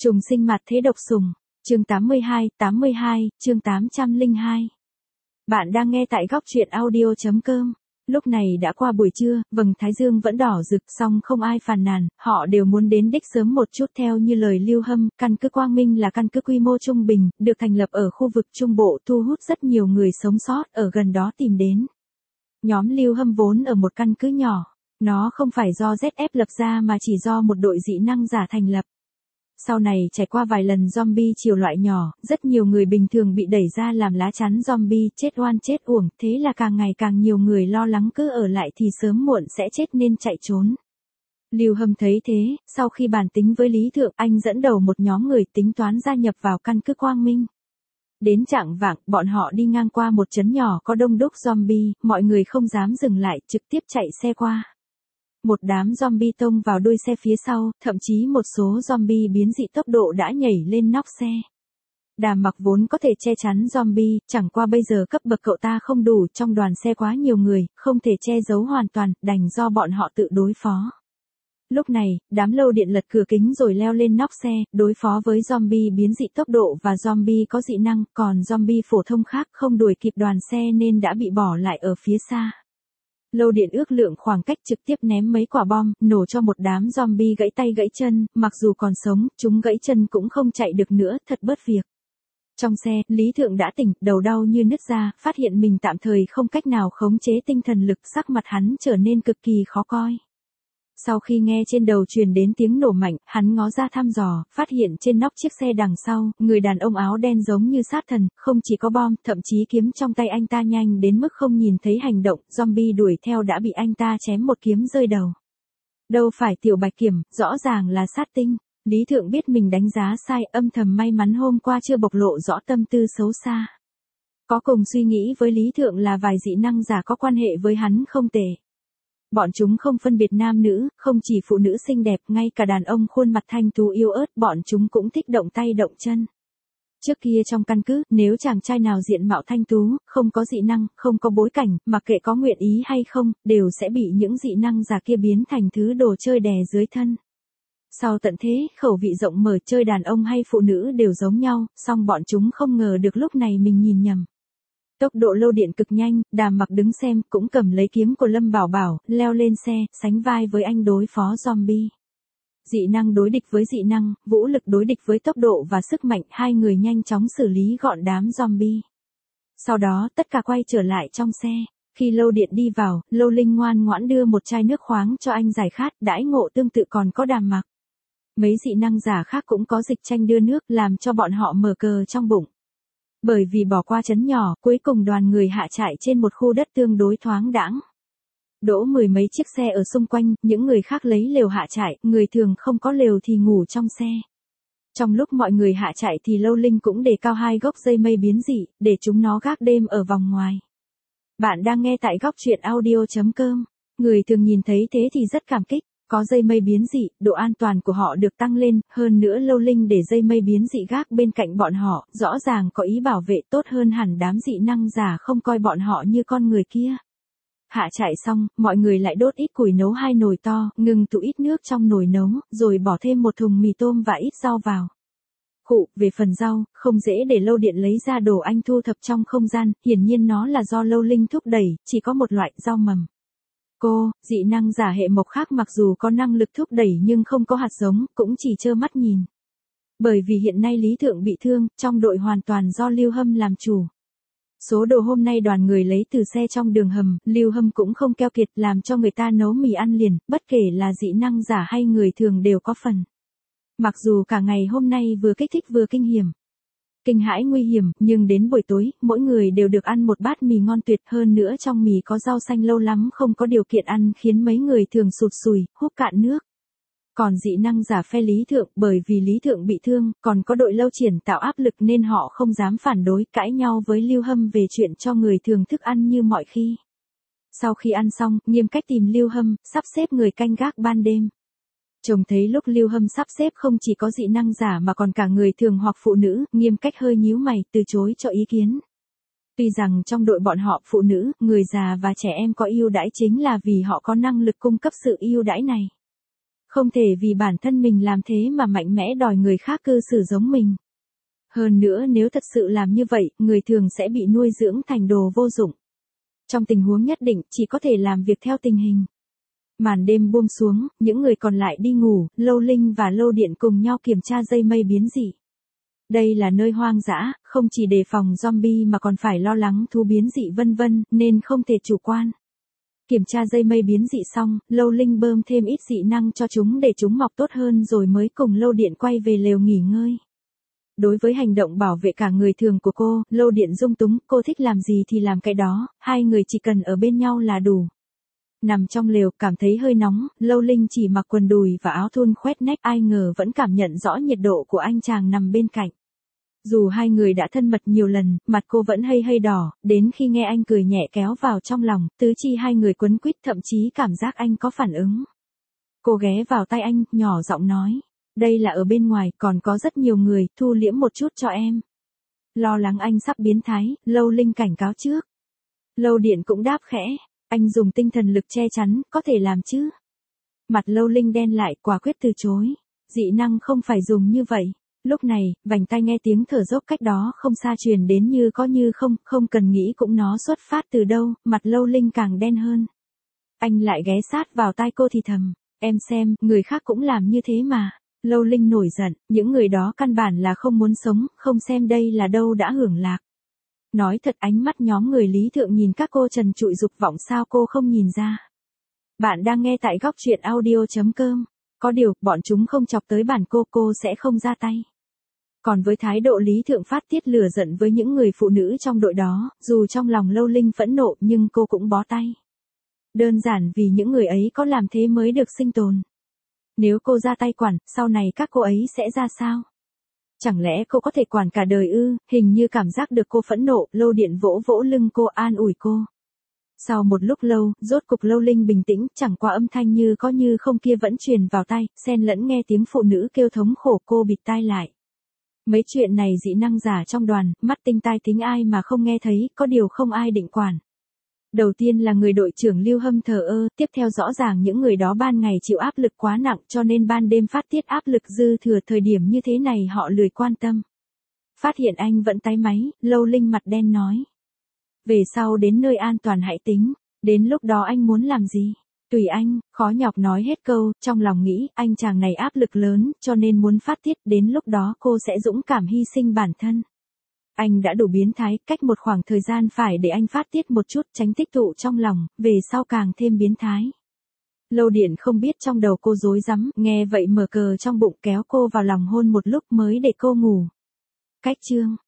Trùng sinh mặt thế độc sủng. Chương 82, chương 802. Bạn đang nghe tại góc truyện audio.com. Lúc này đã qua buổi trưa, vầng thái dương vẫn đỏ rực, song không ai phàn nàn, họ đều muốn đến đích sớm một chút. Theo như lời Lưu Hâm, căn cứ Quang Minh là căn cứ quy mô trung bình, được thành lập ở khu vực Trung Bộ, thu hút rất nhiều người sống sót ở gần đó tìm đến. Nhóm Lưu Hâm vốn ở một căn cứ nhỏ, nó không phải do ZF lập ra mà chỉ do một đội dị năng giả thành lập. Sau này trải qua vài lần zombie chiều loại nhỏ, rất nhiều người bình thường bị đẩy ra làm lá chắn zombie, chết oan chết uổng, thế là càng ngày càng nhiều người lo lắng cứ ở lại thì sớm muộn sẽ chết nên chạy trốn. Lưu Hâm thấy thế, sau khi bàn tính với Lý Thượng, anh dẫn đầu một nhóm người tính toán gia nhập vào căn cứ Quang Minh. Đến chạng vạng, bọn họ đi ngang qua một trấn nhỏ có đông đúc zombie, mọi người không dám dừng lại, trực tiếp chạy xe qua. Một đám zombie tông vào đuôi xe phía sau, thậm chí một số zombie biến dị tốc độ đã nhảy lên nóc xe. Đàm Mặc vốn có thể che chắn zombie, chẳng qua bây giờ cấp bậc cậu ta không đủ, trong đoàn xe quá nhiều người, không thể che giấu hoàn toàn, đành do bọn họ tự đối phó. Lúc này, đám lâu điện lật cửa kính rồi leo lên nóc xe, đối phó với zombie biến dị tốc độ và zombie có dị năng, còn zombie phổ thông khác không đuổi kịp đoàn xe nên đã bị bỏ lại ở phía xa. Lâu điện ước lượng khoảng cách trực tiếp ném mấy quả bom, nổ cho một đám zombie gãy tay gãy chân, mặc dù còn sống, chúng gãy chân cũng không chạy được nữa, thật bớt việc. Trong xe, Lý Thượng đã tỉnh, đầu đau như nứt ra, phát hiện mình tạm thời không cách nào khống chế tinh thần lực, sắc mặt hắn trở nên cực kỳ khó coi. Sau khi nghe trên đầu truyền đến tiếng nổ mạnh, hắn ngó ra thăm dò, phát hiện trên nóc chiếc xe đằng sau, người đàn ông áo đen giống như sát thần, không chỉ có bom, thậm chí kiếm trong tay anh ta nhanh đến mức không nhìn thấy hành động, zombie đuổi theo đã bị anh ta chém một kiếm rơi đầu. Đâu phải Tiểu Bạch Kiểm, rõ ràng là sát tinh. Lý Thượng biết mình đánh giá sai, âm thầm may mắn hôm qua chưa bộc lộ rõ tâm tư xấu xa. Có cùng suy nghĩ với Lý Thượng là vài dị năng giả có quan hệ với hắn không tệ. Bọn chúng không phân biệt nam nữ, không chỉ phụ nữ xinh đẹp, ngay cả đàn ông khuôn mặt thanh tú yêu ớt, bọn chúng cũng thích động tay động chân. Trước kia trong căn cứ, nếu chàng trai nào diện mạo thanh tú, không có dị năng, không có bối cảnh, mặc kệ có nguyện ý hay không, đều sẽ bị những dị năng giả kia biến thành thứ đồ chơi đè dưới thân. Sau tận thế, khẩu vị rộng mở, chơi đàn ông hay phụ nữ đều giống nhau, song bọn chúng không ngờ được lúc này mình nhìn nhầm. Tốc độ lô điện cực nhanh, Đàm Mặc đứng xem, cũng cầm lấy kiếm của Lâm Bảo Bảo, leo lên xe, sánh vai với anh đối phó zombie. Dị năng đối địch với dị năng, vũ lực đối địch với tốc độ và sức mạnh, hai người nhanh chóng xử lý gọn đám zombie. Sau đó, tất cả quay trở lại trong xe. Khi lô điện đi vào, Lô Linh ngoan ngoãn đưa một chai nước khoáng cho anh giải khát, đãi ngộ tương tự còn có Đàm Mặc. Mấy dị năng giả khác cũng có dịch tranh đưa nước, làm cho bọn họ mở cờ trong bụng. Bởi vì bỏ qua trấn nhỏ, cuối cùng đoàn người hạ trại trên một khu đất tương đối thoáng đãng. Đỗ mười mấy chiếc xe ở xung quanh, những người khác lấy lều hạ trại, người thường không có lều thì ngủ trong xe. Trong lúc mọi người hạ trại thì Lâu Linh cũng đề cao 2 gốc dây mây biến dị, để chúng nó gác đêm ở vòng ngoài. Bạn đang nghe tại góc truyện audio.com. Người thường nhìn thấy thế thì rất cảm kích. Có dây mây biến dị, độ an toàn của họ được tăng lên, hơn nữa Lâu Linh để dây mây biến dị gác bên cạnh bọn họ, rõ ràng có ý bảo vệ tốt hơn hẳn đám dị năng giả không coi bọn họ như con người kia. Hạ trại xong, mọi người lại đốt ít củi nấu 2 nồi to, ngừng tụ ít nước trong nồi nấu, rồi bỏ thêm một thùng mì tôm và ít rau vào. Về phần rau, không dễ để Lâu Điện lấy ra đồ anh thu thập trong không gian, hiển nhiên nó là do Lâu Linh thúc đẩy, chỉ có một loại rau mầm. Dị năng giả hệ mộc khác mặc dù có năng lực thúc đẩy nhưng không có hạt giống, cũng chỉ trơ mắt nhìn. Bởi vì hiện nay Lý Thượng bị thương, trong đội hoàn toàn do Lưu Hâm làm chủ. Số đồ hôm nay đoàn người lấy từ xe trong đường hầm, Lưu Hâm cũng không keo kiệt làm cho người ta nấu mì ăn liền, bất kể là dị năng giả hay người thường đều có phần. Mặc dù cả ngày hôm nay vừa kích thích vừa kinh hiểm. Kinh hãi nguy hiểm, nhưng đến buổi tối, mỗi người đều được ăn một bát mì ngon tuyệt, hơn nữa trong mì có rau xanh, lâu lắm không có điều kiện ăn khiến mấy người thường sụt sùi, húp cạn nước. Còn dị năng giả phe Lý Thượng, bởi vì Lý Thượng bị thương, còn có đội Lâu Triển tạo áp lực nên họ không dám phản đối, cãi nhau với Lưu Hâm về chuyện cho người thường thức ăn như mọi khi. Sau khi ăn xong, Nghiêm Cách tìm Lưu Hâm, sắp xếp người canh gác ban đêm. Trông thấy lúc Lưu Hâm sắp xếp không chỉ có dị năng giả mà còn cả người thường hoặc phụ nữ, Nghiêm Cách hơi nhíu mày, từ chối cho ý kiến. Tuy rằng trong đội bọn họ phụ nữ, người già và trẻ em có ưu đãi chính là vì họ có năng lực cung cấp sự ưu đãi này. Không thể vì bản thân mình làm thế mà mạnh mẽ đòi người khác cư xử giống mình. Hơn nữa nếu thật sự làm như vậy, người thường sẽ bị nuôi dưỡng thành đồ vô dụng. Trong tình huống nhất định, chỉ có thể làm việc theo tình hình. Màn đêm buông xuống, những người còn lại đi ngủ, Lâu Linh và Lâu Điện cùng nhau kiểm tra dây mây biến dị. Đây là nơi hoang dã, không chỉ đề phòng zombie mà còn phải lo lắng thú biến dị vân vân, nên không thể chủ quan. Kiểm tra dây mây biến dị xong, Lâu Linh bơm thêm ít dị năng cho chúng để chúng mọc tốt hơn rồi mới cùng Lâu Điện quay về lều nghỉ ngơi. Đối với hành động bảo vệ cả người thường của cô, Lâu Điện dung túng, cô thích làm gì thì làm cái đó, hai người chỉ cần ở bên nhau là đủ. Nằm trong lều, cảm thấy hơi nóng, Lâu Linh chỉ mặc quần đùi và áo thun khoét nách, ai ngờ vẫn cảm nhận rõ nhiệt độ của anh chàng nằm bên cạnh. Dù hai người đã thân mật nhiều lần, mặt cô vẫn hơi đỏ, đến khi nghe anh cười nhẹ kéo vào trong lòng, tứ chi hai người quấn quýt, thậm chí cảm giác anh có phản ứng. Cô ghé vào tay anh, nhỏ giọng nói, đây là ở bên ngoài, còn có rất nhiều người, thu liễm một chút cho em. Lo lắng anh sắp biến thái, Lâu Linh cảnh cáo trước. Lâu Điện cũng đáp khẽ, anh dùng tinh thần lực che chắn, có thể làm chứ. Mặt Lâu Linh đen lại, quả quyết từ chối. Dị năng không phải dùng như vậy. Lúc này, vành tai nghe tiếng thở dốc cách đó không xa truyền đến như có như không, không cần nghĩ cũng nó xuất phát từ đâu, mặt Lâu Linh càng đen hơn. Anh lại ghé sát vào tai cô thì thầm, em xem, người khác cũng làm như thế mà. Lâu Linh nổi giận, những người đó căn bản là không muốn sống, không xem đây là đâu đã hưởng lạc. Nói thật, ánh mắt nhóm người Lý Thượng nhìn các cô trần trụi dục vọng sao cô không nhìn ra. Bạn đang nghe tại góc truyện audio.com. Có điều, bọn chúng không chọc tới bản cô sẽ không ra tay. Còn với thái độ Lý Thượng phát tiết lửa giận với những người phụ nữ trong đội đó, dù trong lòng Lâu Linh phẫn nộ nhưng cô cũng bó tay. Đơn giản vì những người ấy có làm thế mới được sinh tồn. Nếu cô ra tay quản, sau này các cô ấy sẽ ra sao? Chẳng lẽ cô có thể quản cả đời ư? Hình như cảm giác được cô phẫn nộ, Lâu Điện vỗ vỗ lưng cô, an ủi cô. Sau một lúc lâu, rốt cục Lâu Linh bình tĩnh, chẳng qua âm thanh như có như không kia vẫn truyền vào tai, xen lẫn nghe tiếng phụ nữ kêu thống khổ, cô bịt tai lại. Mấy chuyện này dị năng giả trong đoàn, mắt tinh tai tính ai mà không nghe thấy, có điều không ai định quản. Đầu tiên là người đội trưởng Lưu Hâm thờ ơ, tiếp theo rõ ràng những người đó ban ngày chịu áp lực quá nặng cho nên ban đêm phát tiết áp lực dư thừa, thời điểm như thế này họ lười quan tâm. Phát hiện anh vẫn tái máy, Lâu Linh mặt đen nói. Về sau đến nơi an toàn hãy tính, đến lúc đó anh muốn làm gì? Tùy anh, khó nhọc nói hết câu, trong lòng nghĩ anh chàng này áp lực lớn cho nên muốn phát tiết, đến lúc đó cô sẽ dũng cảm hy sinh bản thân. Anh đã đủ biến thái, cách một khoảng thời gian phải để anh phát tiết một chút, tránh tích tụ trong lòng, về sau càng thêm biến thái. Lâu Điện không biết trong đầu cô rối rắm, nghe vậy mở cờ trong bụng kéo cô vào lòng hôn một lúc mới để cô ngủ. Cách chương